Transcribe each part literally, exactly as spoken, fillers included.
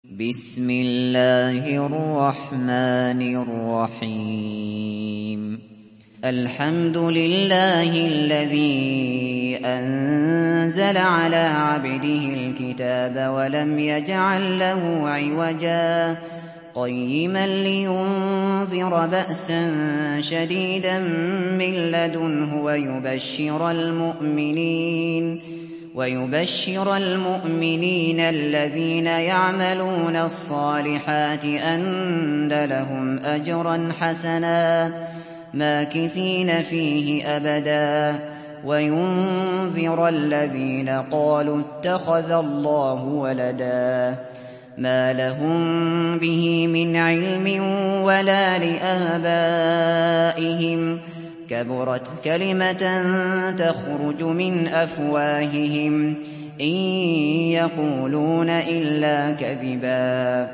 بسم الله الرحمن الرحيم الحمد لله الذي أنزل على عبده الكتاب ولم يجعل له عوجا قيما لينذر بأسا شديدا من لدنه ويبشر المؤمنين ويبشر المؤمنين الذين يعملون الصالحات أن لهم أجرا حسنا ماكثين فيه أبدا وينذر الذين قالوا اتخذ الله ولدا ما لهم به من علم ولا لآبائهم كبرت كلمة تخرج من أفواههم إن يقولون إلا كذبا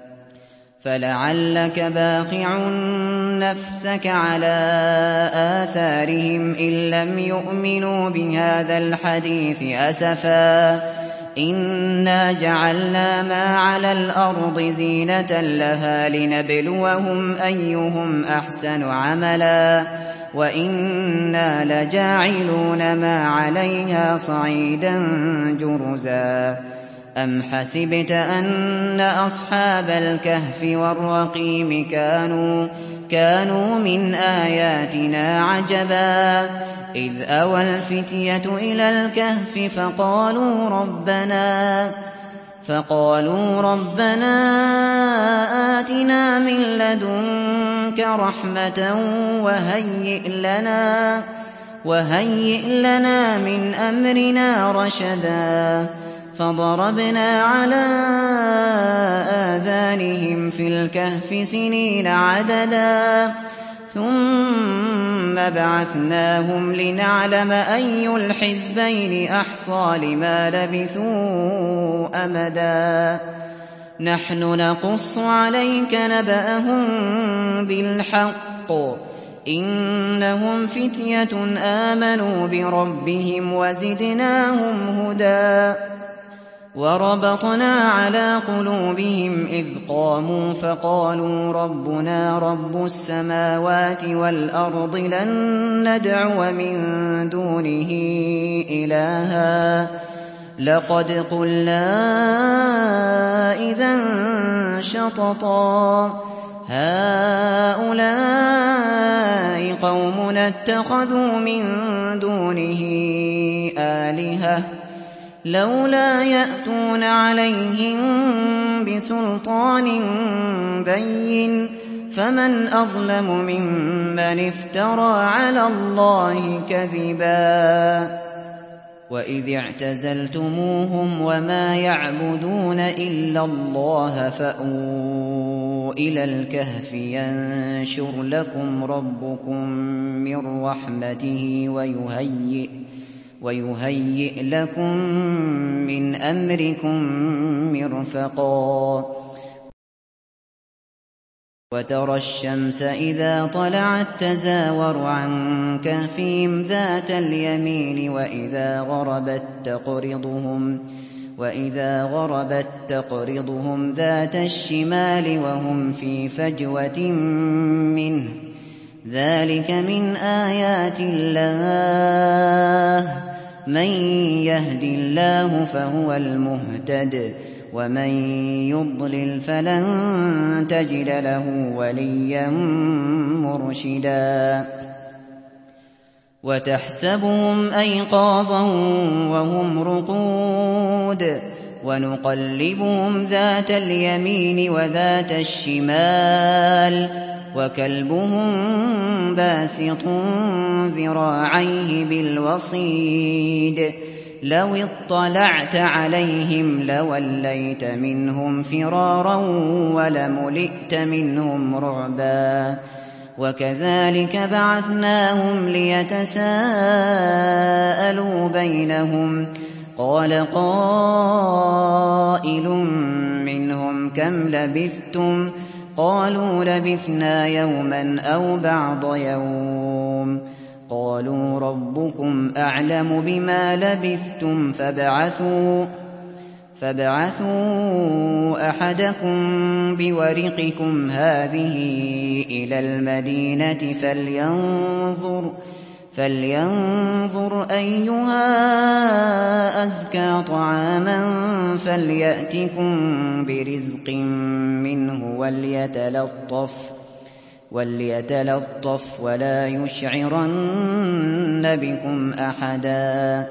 فلعلك باخع نفسك على آثارهم إن لم يؤمنوا بهذا الحديث أسفا إنا جعلنا ما على الأرض زينة لها لنبلوهم أيهم أحسن عملا وإنا لجاعلون ما عليها صعيدا جرزا أم حسبت أن أصحاب الكهف والرقيم كانوا كانوا من آياتنا عجبا إذ أوى الفتية إلى الكهف فقالوا ربنا فقالوا ربنا آتنا من لدنك رحمة وهيئ لنا وهيئ لنا من أمرنا رشدا فضربنا على آذانهم في الكهف سنين عددا ثم بعثناهم لنعلم أي الحزبين أحصى لما لبثوا أمدا نحن نقص عليك نبأهم بالحق إنهم فتية آمنوا بربهم وزدناهم هدى وربطنا على قلوبهم إذ قاموا فقالوا ربنا رب السماوات والأرض لن ندعو من دونه إلها لقد قلنا إذا شططا هؤلاء قومنا اتخذوا من دونه آلهة لولا يأتون عليهم بسلطان بين فمن أظلم ممن افترى على الله كذبا وإذ اعتزلتموهم وما يعبدون إلا الله فأووا إلى الكهف ينشر لكم ربكم من رحمته ويهيئ ويهيئ لكم من أمركم مرفقا وترى الشمس إذا طلعت تزاور عن كهفهم ذات اليمين وإذا غربت تقرضهم وإذا غربت تقرضهم ذات الشمال وهم في فجوة منه ذلك من آيات الله من يهد الله فهو المهتد ومن يضلل فلن تجد له وليا مرشدا وتحسبهم أيقاظا وهم رقود ونقلبهم ذات اليمين وذات الشمال وكلبهم باسط ذراعيه بالوصيد لو اطلعت عليهم لوليت منهم فرارا ولملئت منهم رعبا وكذلك بعثناهم ليتساءلوا بينهم قال قائل منهم كم لبثتم قالوا لبثنا يوما أو بعض يوم قالوا ربكم أعلم بما لبثتم فابعثوا فابعثوا أحدكم بورقكم هذه إلى المدينة فلينظر فلينظر أيها أزكى طعاما فليأتكم برزق منه وليتلطف وليتلطف ولا يشعرن بكم أحدا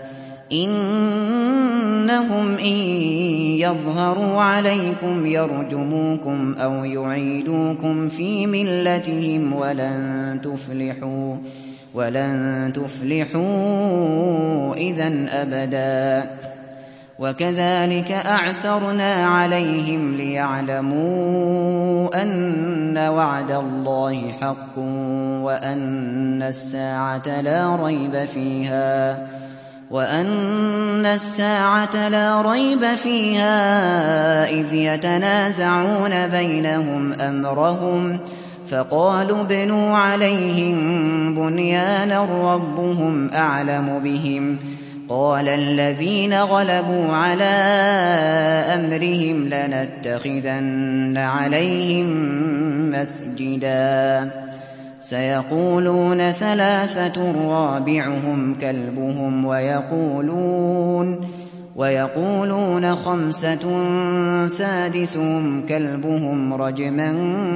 إنهم إن يظهروا عليكم يرجموكم أو يعيدوكم في ملتهم ولن تفلحوا ولن تفلحوا إذا أبدا وكذلك أعثرنا عليهم ليعلموا أن وعد الله حق وأن الساعة لا ريب فيها وأن الساعة لا ريب فيها إذ يتنازعون بينهم أمرهم فقالوا ابنوا عليهم بنيانا ربهم أعلم بهم قال الذين غلبوا على أمرهم لنتخذن عليهم مسجدا سيقولون ثلاثة رابعهم كلبهم ويقولون ويقولون خمسة سادسهم كلبهم رجما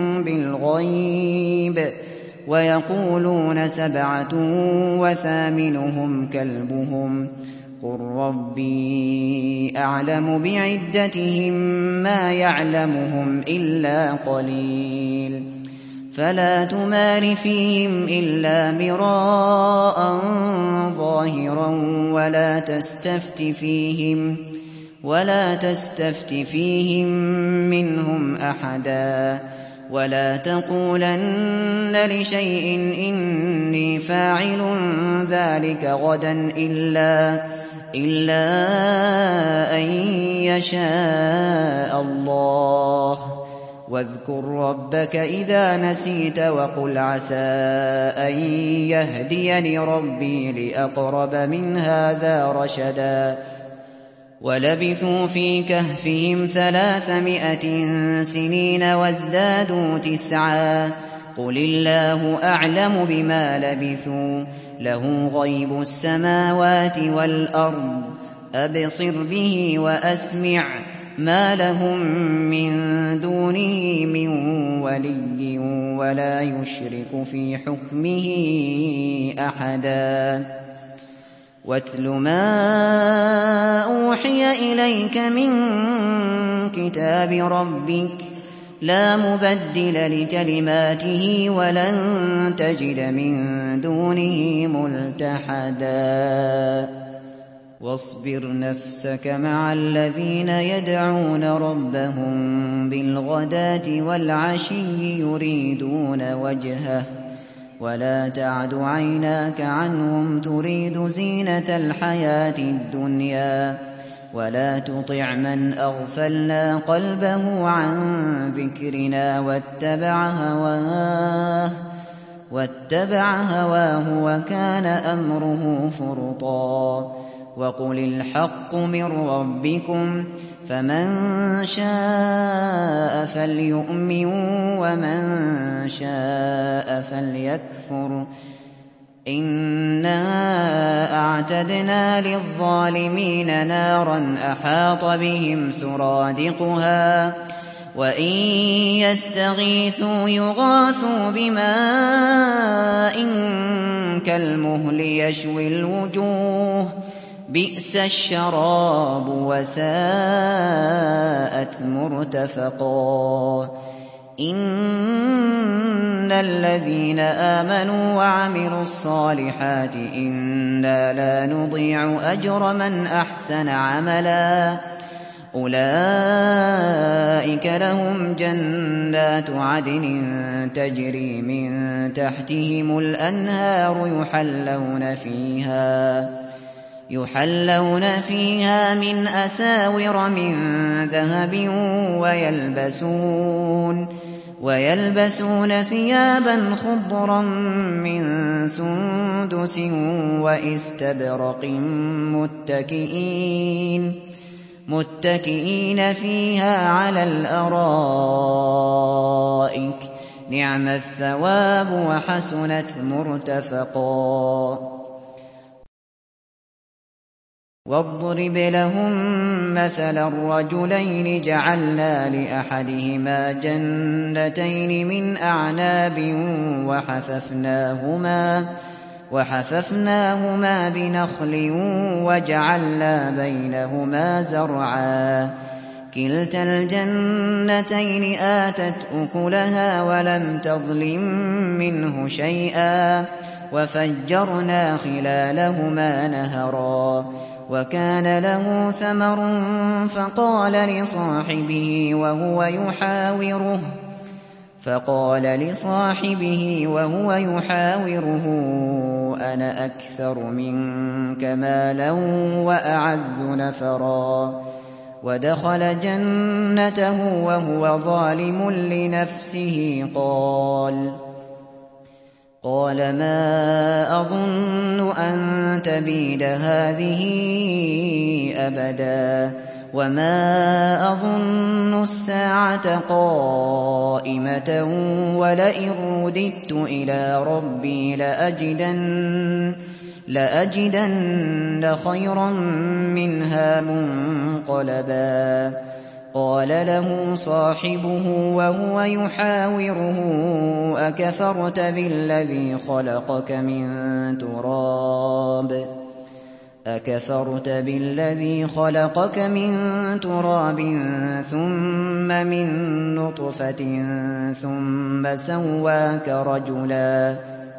بالغيب ويقولون سبعة وثامنهم كلبهم قل ربي أعلم بعدتهم ما يعلمهم إلا قليل فلا تمار فيهم إلا مراء ظاهرا ولا تستفت فيهم ولا تستفت فيهم منهم أحدا ولا تقولن لشيء إني فاعل ذلك غدا إلا إلا أن يشاء الله واذكر ربك إذا نسيت وقل عسى أن يهديني ربي لأقرب من هذا رشدا ولبثوا في كهفهم ثلاثمائة سنين وازدادوا تسعا قل الله أعلم بما لبثوا له غيب السماوات والأرض أبصر به وأسمع ما لهم من دونه من ولي ولا يشرك في حكمه أحدا واتل ما أوحي إليك من كتاب ربك لا مبدل لكلماته ولن تجد من دونه ملتحدا واصبر نفسك مع الذين يدعون ربهم بالغداة والعشي يريدون وجهه ولا تعد عيناك عنهم تريد زينة الحياة الدنيا ولا تطع من أغفلنا قلبه عن ذكرنا واتبع هواه واتبع هواه وكان أمره فرطا وقل الحق من ربكم فمن شاء فليؤمن ومن شاء فليكفر إنا أعتدنا للظالمين نارا أحاط بهم سرادقها وإن يستغيثوا يغاثوا بماء كالمهل يشوي الوجوه بئس الشراب وساءت مرتفقا إن الذين آمنوا وعملوا الصالحات إنا لا نضيع أجر من أحسن عملا أولئك لهم جنات عدن تجري من تحتهم الأنهار يحلون فيها يحلون فيها من أساور من ذهب ويلبسون ويلبسون ثيابا خضرا من سندس واستبرق متكئين متكئين فيها على الأرائك نعم الثواب وحسنت مرتفقا واضرب لهم مثلا الرجلين جعلنا لأحدهما جنتين من أعناب وحففناهما وحففناهما بنخل وجعلنا بينهما زرعا كلتا الجنتين آتت أكلها ولم تظلم منه شيئا وفجرنا خلالهما نهرا وكان له ثمر فقال لصاحبه وهو يحاوره فقال لصاحبه وهو يحاوره أنا أكثر منك مالا وأعز نفرا ودخل جنته وهو ظالم لنفسه قال قال ما أظن أن تبيد هذه أبدا وما أظن الساعة قائمة ولئن رددت إلى ربي لأجدن, لأجدن خيرا منها منقلبا قال له صاحبه وهو يحاوره أكفرت بالذي خلقك من تراب أكفرت بالذي خلقك من تراب ثم من نطفة ثم سواك رجلا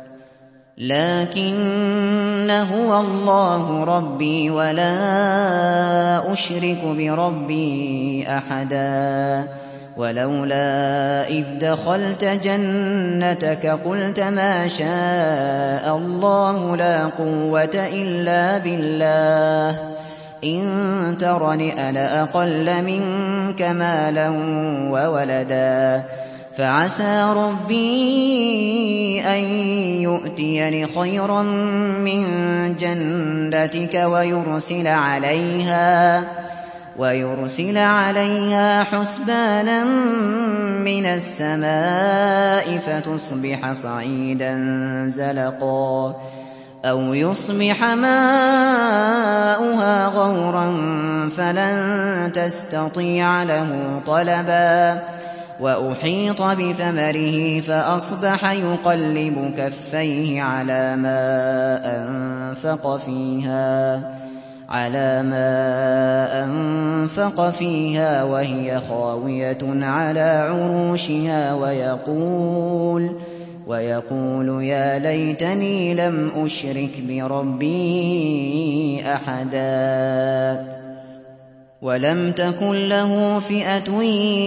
لكن هو الله ربي ولا أشرك بربي أحدا ولولا إذ دخلت جنتك قلت ما شاء الله لا قوة إلا بالله إن ترني أنا أقل منك مالا وولدا فعسى ربي أن يؤتيني خيرا من جنتك ويرسل عليها ويرسل عليها حسبانا من السماء فتصبح صعيدا زلقا أو يصبح ماؤها غورا فلن تستطيع له طلبا وأحيط بثمره فأصبح يقلب كفيه على ما أنفق فيها على ما أنفق فيها وهي خاوية على عروشها ويقول ويقول يا ليتني لم أشرك بربي أحدا ولم تكن له فئة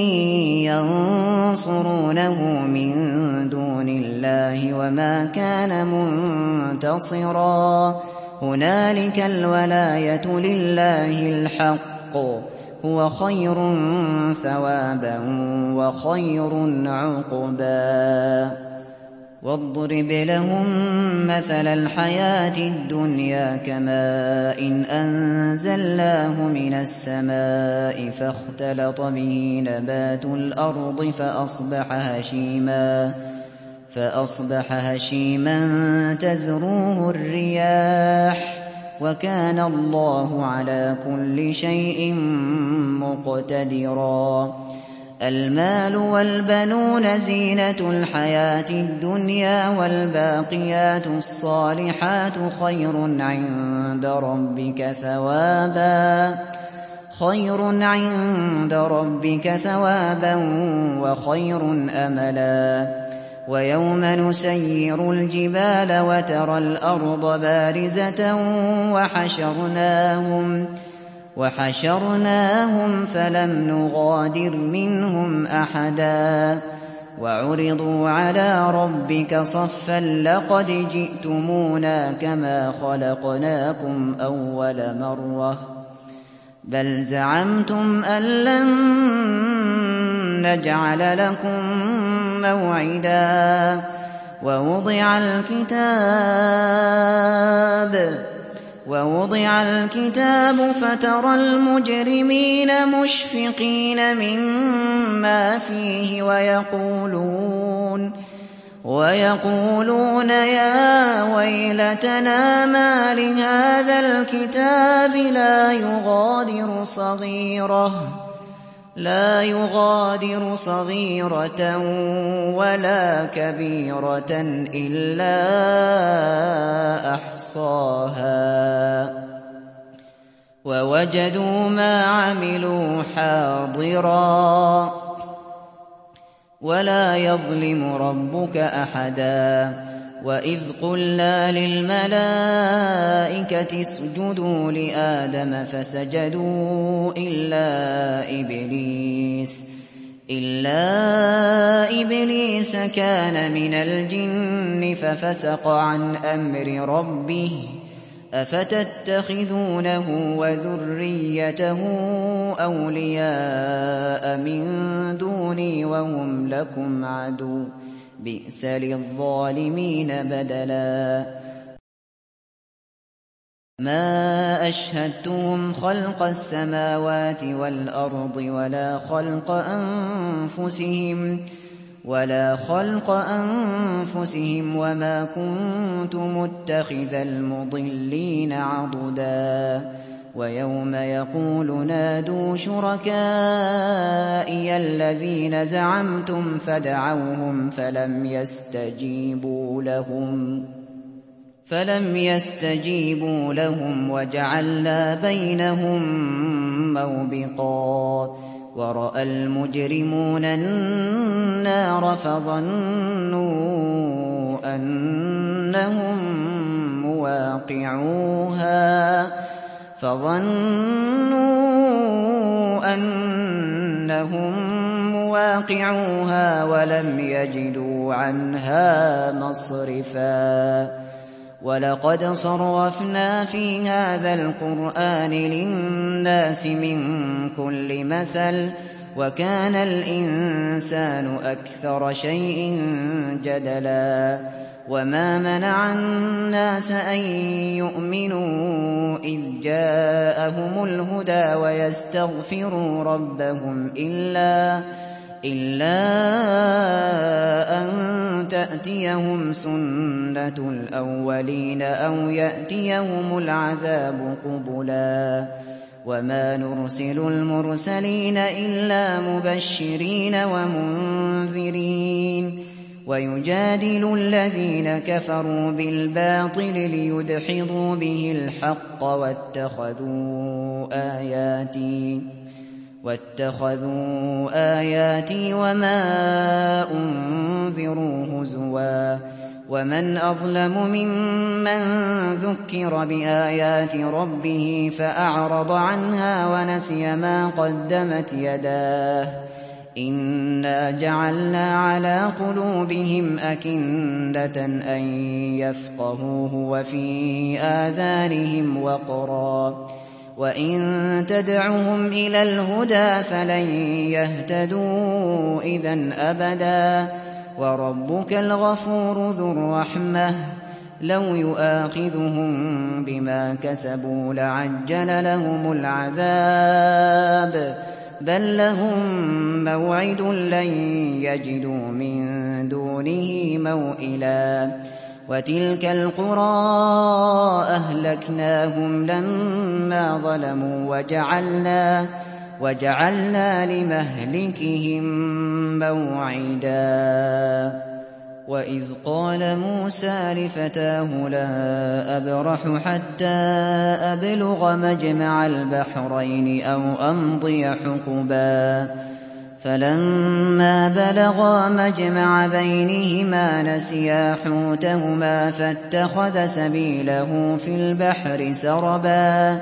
ينصرونه من دون الله وما كان منتصرا هنالك الولاية لله الحق هو خير ثوابا وخير عقبا واضرب لهم مثل الحياة الدنيا كماء إن أنزلناه من السماء فاختلط به نبات الأرض فأصبح هشيما فأصبح هشيما تذروه الرياح وكان الله على كل شيء مقتدرا المال والبنون زينة الحياة الدنيا والباقيات الصالحات خير عند ربك ثوابا خير عند ربك ثوابا وخير أملا ويوم نسير الجبال وترى الأرض بارزة وحشرناهم وحشرناهم فلم نغادر منهم أحدا وعرضوا على ربك صفا لقد جئتمونا كما خلقناكم أول مرة بل زعمتم أن لن نجعل لكم موعدا ووضع الكتاب ووضع الكتاب فترى المجرمين مشفقين مما فيه ويقولون ويقولون يا ويلتنا ما لهذا الكتاب لا يغادر صغيرة لا يغادر صغيرة ولا كبيرة إلا أحصاها ووجدوا ما عملوا حاضرا ولا يظلم ربك أحدا وإذ قلنا للملائكة اسجدوا لآدم فسجدوا إلا إبليس إلا إبليس كان من الجن ففسق عن أمر ربه أفتتخذونه وذريته أولياء من دوني وهم لكم عدو بئس للظالمين بدلا ما أشهدتهم خلق السماوات والأرض ولا خلق أنفسهم ولا خلق أنفسهم وما كنت متخذ المضلين عضدا ويوم يقول نادوا شركائي الذين زعمتم فدعوهم فلم يستجيبوا لهم فلم يستجيبوا لهم وجعلنا بينهم موبقا ورأى المجرمون النار فظنوا أنهم مواقعوها فظنوا أنهم مواقعوها ولم يجدوا عنها مصرفا ولقد صرفنا في هذا القرآن للناس من كل مثل وكان الإنسان أكثر شيء جدلا وما منع الناس أن يؤمنوا إذ جاءهم الهدى ويستغفروا ربهم إلا إلا أن تأتيهم سنة الأولين أو يأتيهم العذاب قبلا وما نرسل المرسلين إلا مبشرين ومنذرين ويجادل الذين كفروا بالباطل ليدحضوا به الحق واتخذوا آياتي واتخذوا آياتي وما أنذروا هزوا ومن أظلم ممن ذكر بآيات ربه فأعرض عنها ونسي ما قدمت يداه إنا جعلنا على قلوبهم أكنة أن يفقهوه وفي آذانهم وقرا وإن تدعهم إلى الهدى فلن يهتدوا إذا أبدا وربك الغفور ذو الرحمة لو يؤاخذهم بما كسبوا لعجل لهم العذاب بل لهم موعد لن يجدوا من دونه موئلا وتلك القرى أهلكناهم لما ظلموا وجعلنا وجعلنا لمهلكهم موعدا وإذ قال موسى لفتاه لا أبرح حتى أبلغ مجمع البحرين أو أمضي حقبا فلما بلغا مجمع بينهما نسيا حوتهما فاتخذ سبيله في البحر سربا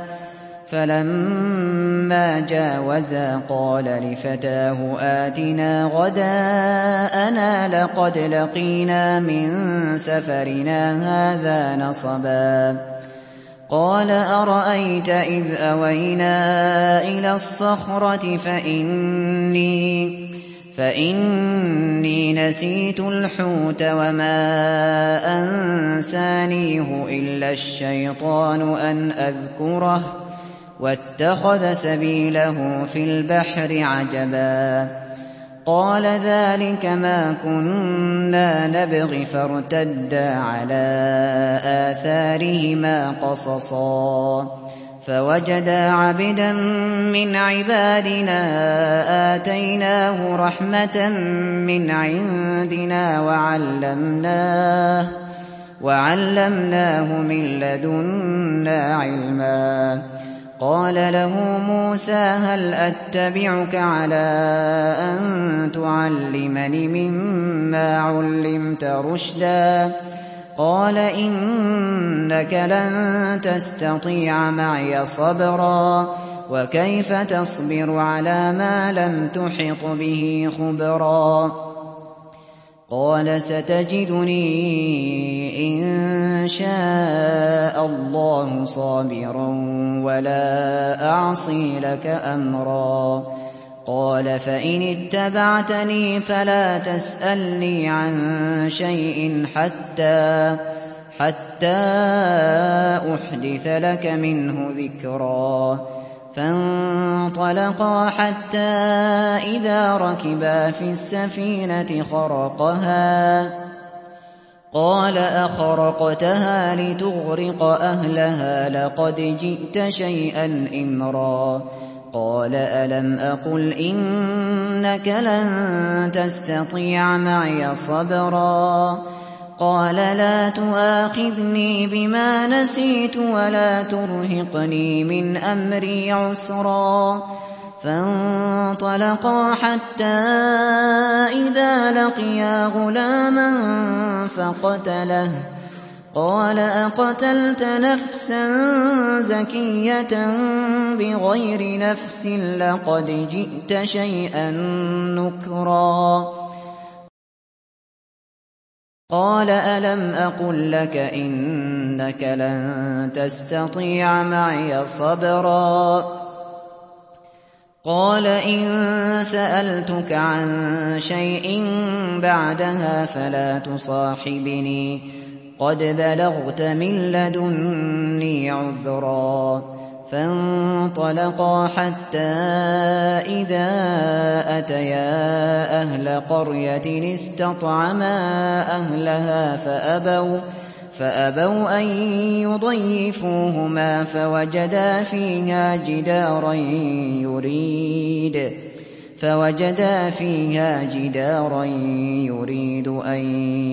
فلما جاوزا قال لفتاه آتنا غداءنا لقد لقينا من سفرنا هذا نصبا قال أرأيت إذ أوينا إلى الصخرة فإني, فإني نسيت الحوت وما أنسانيه إلا الشيطان أن أذكره واتخذ سبيله في البحر عجبا قال ذلك ما كنا نبغ فارتدا على آثارهما قصصا فوجدا عبدا من عبادنا آتيناه رحمة من عندنا وعلمناه, وعلمناه من لدنا علما قال له موسى هل أتبعك على أن تعلمني مما علمت رشدا قال إنك لن تستطيع معي صبرا وكيف تصبر على ما لم تحط به خبرا قال ستجدني إن شاء الله صابرا ولا أعصي لك أمرا قال فإن اتبعتني فلا تسألني عن شيء حتى حتى أحدث لك منه ذكرا فانطلقا حتى إذا ركبا في السفينة خرقها قال أخرقتها لتغرق أهلها لقد جئت شيئا إمرا قال ألم أقل إنك لن تستطيع معي صبرا قال لا تؤاخذني بما نسيت ولا ترهقني من أمري عسرا فانطلقا حتى إذا لقيا غلاما فقتله قال أقتلت نفسا زكية بغير نفس لقد جئت شيئا نكرا قال ألم أقل لك إنك لن تستطيع معي صبرا قال إن سألتك عن شيء بعدها فلا تصاحبني قد بلغت من لدني عذرا فانطلقا حتى إذا أتيا أهل قرية استطعما أهلها فأبوا, فأبوا أن يضيفوهما فوجدا فيها جدارا يريد فوجدا فيها جدارا يريد أن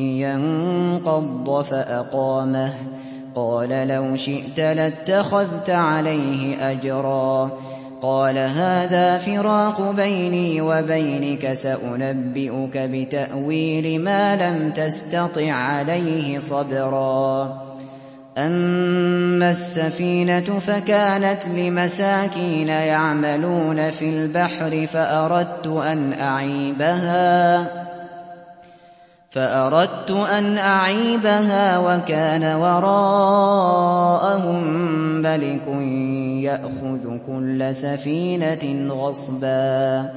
ينقض فأقامه قال لو شئت لاتخذت عليه أجرا قال هذا فراق بيني وبينك سأنبئك بتأويل ما لم تستطع عليه صبرا أما السفينة فكانت لمساكين يعملون في البحر فأردت أن أعيبها فأردت أن أعيبها وكان وراءهم ملك يأخذ كل سفينة غصبا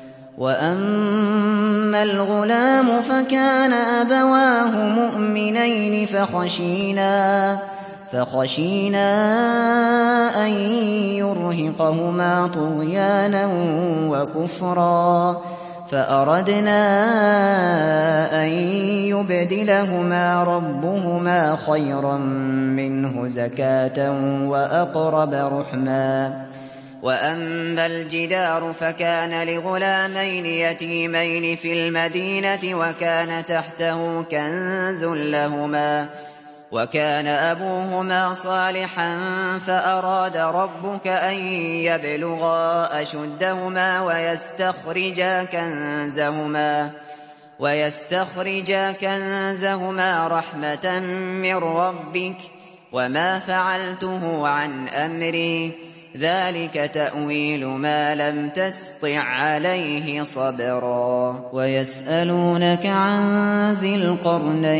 وأما الغلام فكان أبواه مؤمنين فخشينا فخشينا أن يرهقهما طغيانا وكفرا فأردنا أن يبدلهما ربهما خيرا منه زكاة وأقرب رحما وأما الجدار فكان لغلامين يتيمين في المدينة وكان تحته كنز لهما وكان أبوهما صالحا فأراد ربك أن يبلغا أشدهما ويستخرجا كنزهما ويستخرجا كنزهما رحمة من ربك وما فعلته عن أمري ذلك تأويل ما لم تسطع عليه صبرا ويسألونك عن ذي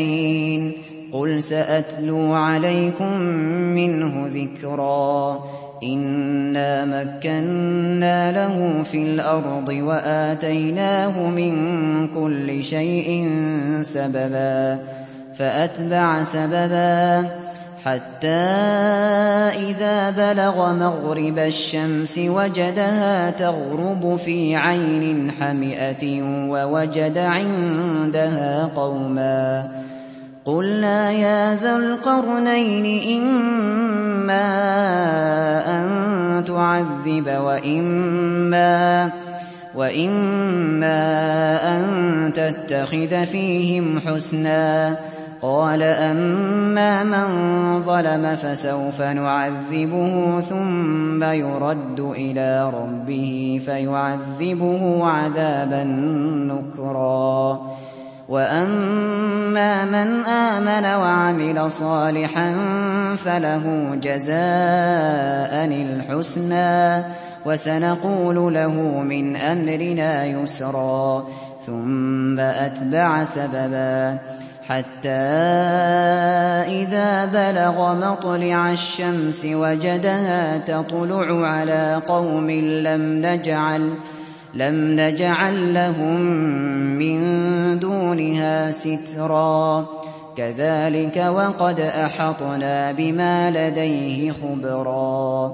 القرنين قل سأتلو عليكم منه ذكرا إِنَّا مَكَّنَّا لَهُ فِي الْأَرْضِ وَآتَيْنَاهُ مِن كُلِّ شَيْءٍ سَبَبًا فَأَتْبَعَ سَبَبًا حَتَّىٰ إِذَا بَلَغَ مَغْرِبَ الشَّمْسِ وَجَدَهَا تَغْرُبُ فِي عَيْنٍ حَمِئَةٍ وَوَجَدَ عِندَهَا قَوْمًا قُلْنَا يَا ذَا الْقَرْنَيْنِ إِمَّا أَن تُعَذِّبَ وَإِمَّا وَإِمَّا أَن تَتَّخِذَ فِيهِمْ حُسْنًا قَالَ أَمَّا مَن ظَلَمَ فَسَوْفَ نُعَذِّبُهُ ثُمَّ يُرَدُّ إِلَىٰ رَبِّهِ فَيُعَذِّبُهُ عَذَابًا نُّكْرًا وَأَمَّا مَنْ آمَنَ وَعَمِلَ صَالِحًا فَلَهُ جَزَاءً الْحُسْنَىٰ وَسَنَقُولُ لَهُ مِنْ أَمْرِنَا يُسْرًا ثُمَّ أَتْبَعَ سَبَبًا حَتَّىٰ إِذَا بَلَغَ مَطْلِعَ الشَّمْسِ وَجَدَهَا تَطْلُعُ عَلَىٰ قَوْمٍ لَّمْ نَجْعَل لَّمْ نَجْعَل لَّهُم مِّن دُونِهَا سِتْرًا كَذَٰلِكَ وَقَدْ أَحَطْنَا بِمَا لَدَيْهِ خُبْرًا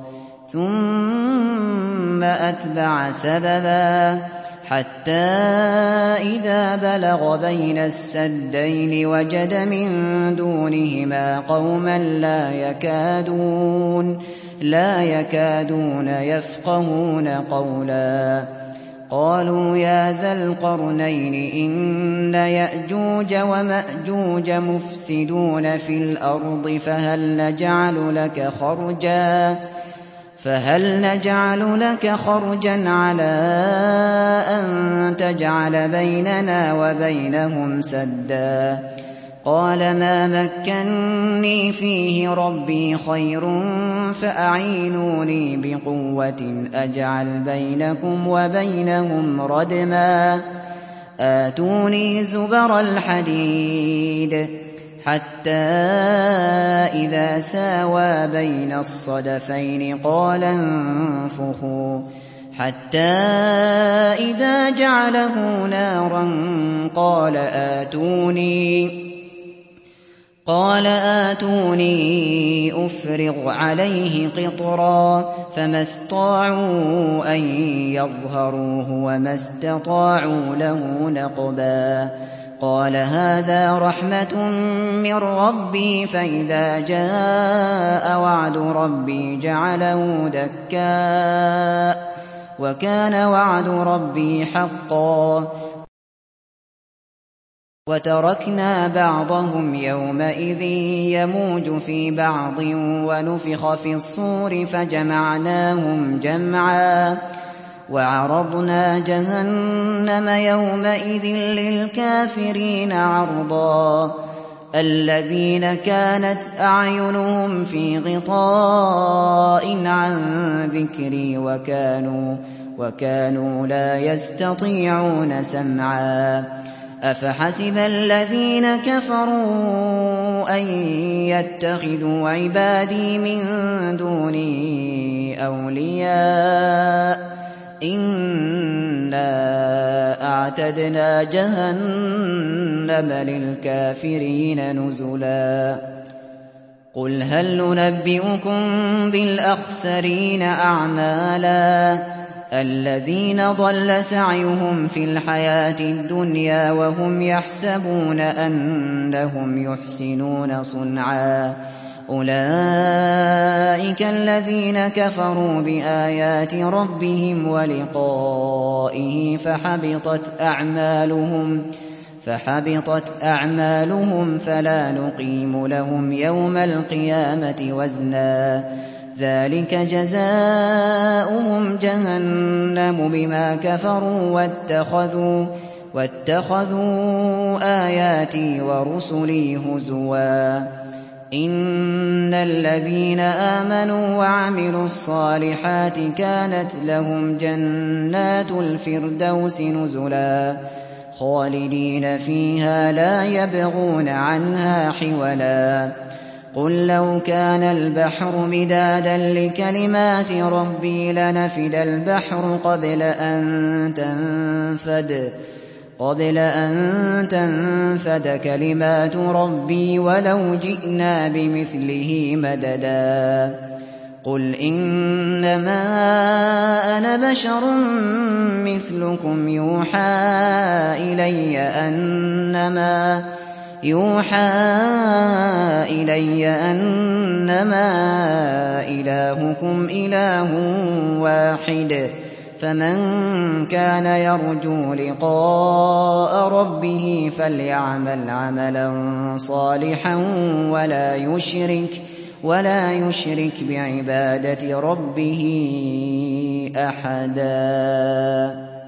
ثُمَّ أَتْبَعَ سَبَبًا حَتَّىٰ إِذَا بَلَغَ بَيْنَ السَّدَّيْنِ وَجَدَ مِن دُونِهِمَا قَوْمًا لَّا يَكَادُونَ لَا يَكَادُونَ يَفْقَهُونَ قَوْلًا قَالُوا يَا ذَا الْقَرْنَيْنِ إِنَّ يَأْجُوجَ وَمَأْجُوجَ مُفْسِدُونَ فِي الْأَرْضِ فَهَلْ نَجْعَلُ لَكَ خَرْجًا فهل نجعل لك خرجا على أن تجعل بيننا وبينهم سدا قال ما مكني فيه ربي خير فأعينوني بقوة أجعل بينكم وبينهم ردما آتوني زبر الحديد حتى إذا ساوى بين الصدفين قال انفخوا حتى إذا جعله نارا قال آتوني قال آتوني أفرغ عليه قطرا فما استطاعوا أن يظهروه وما استطاعوا له نقبا قال هذا رحمة من ربي فإذا جاء وعد ربي جعله دكاء وكان وعد ربي حقا وتركنا بعضهم يومئذ يموج في بعض ونفخ في الصور فجمعناهم جمعا وعرضنا جهنم يومئذ للكافرين عرضا الذين كانت أعينهم في غطاء عن ذكري وكانوا, وكانوا لا يستطيعون سمعا أفحسب الذين كفروا أن يتخذوا عبادي من دوني أولياء إنا أعتدنا جهنم للكافرين نزلا قل هل ننبئكم بالأخسرين أعمالا الذين ضل سعيهم في الحياة الدنيا وهم يحسبون أنهم يحسنون صنعا أولئك الذين كفروا بآيات ربهم ولقائه فحبطت أعمالهم فحبطت أعمالهم فلا نقيم لهم يوم القيامة وزنا ذلك جزاؤهم جهنم بما كفروا واتخذوا واتخذوا آياتي ورسلي هزوا إن الذين آمنوا وعملوا الصالحات كانت لهم جنات الفردوس نزلا خالدين فيها لا يبغون عنها حولا قُل لَّوْ كَانَ الْبَحْرُ مِدَادًا لِّكَلِمَاتِ رَبِّي لَنَفِدَ الْبَحْرُ قَبْلَ أَن تَنفَدَ قبل أن تنفد كلمات ربي ولو جئنا بمثله مددا قل إنما أنا بشر مثلكم يوحى إلي أنما يوحى إلي أنما إلهكم إله واحد فمن كان يرجو لقاء ربه فليعمل عملا صالحا ولا يشرك ولا يشرك بعبادة ربه أحدا.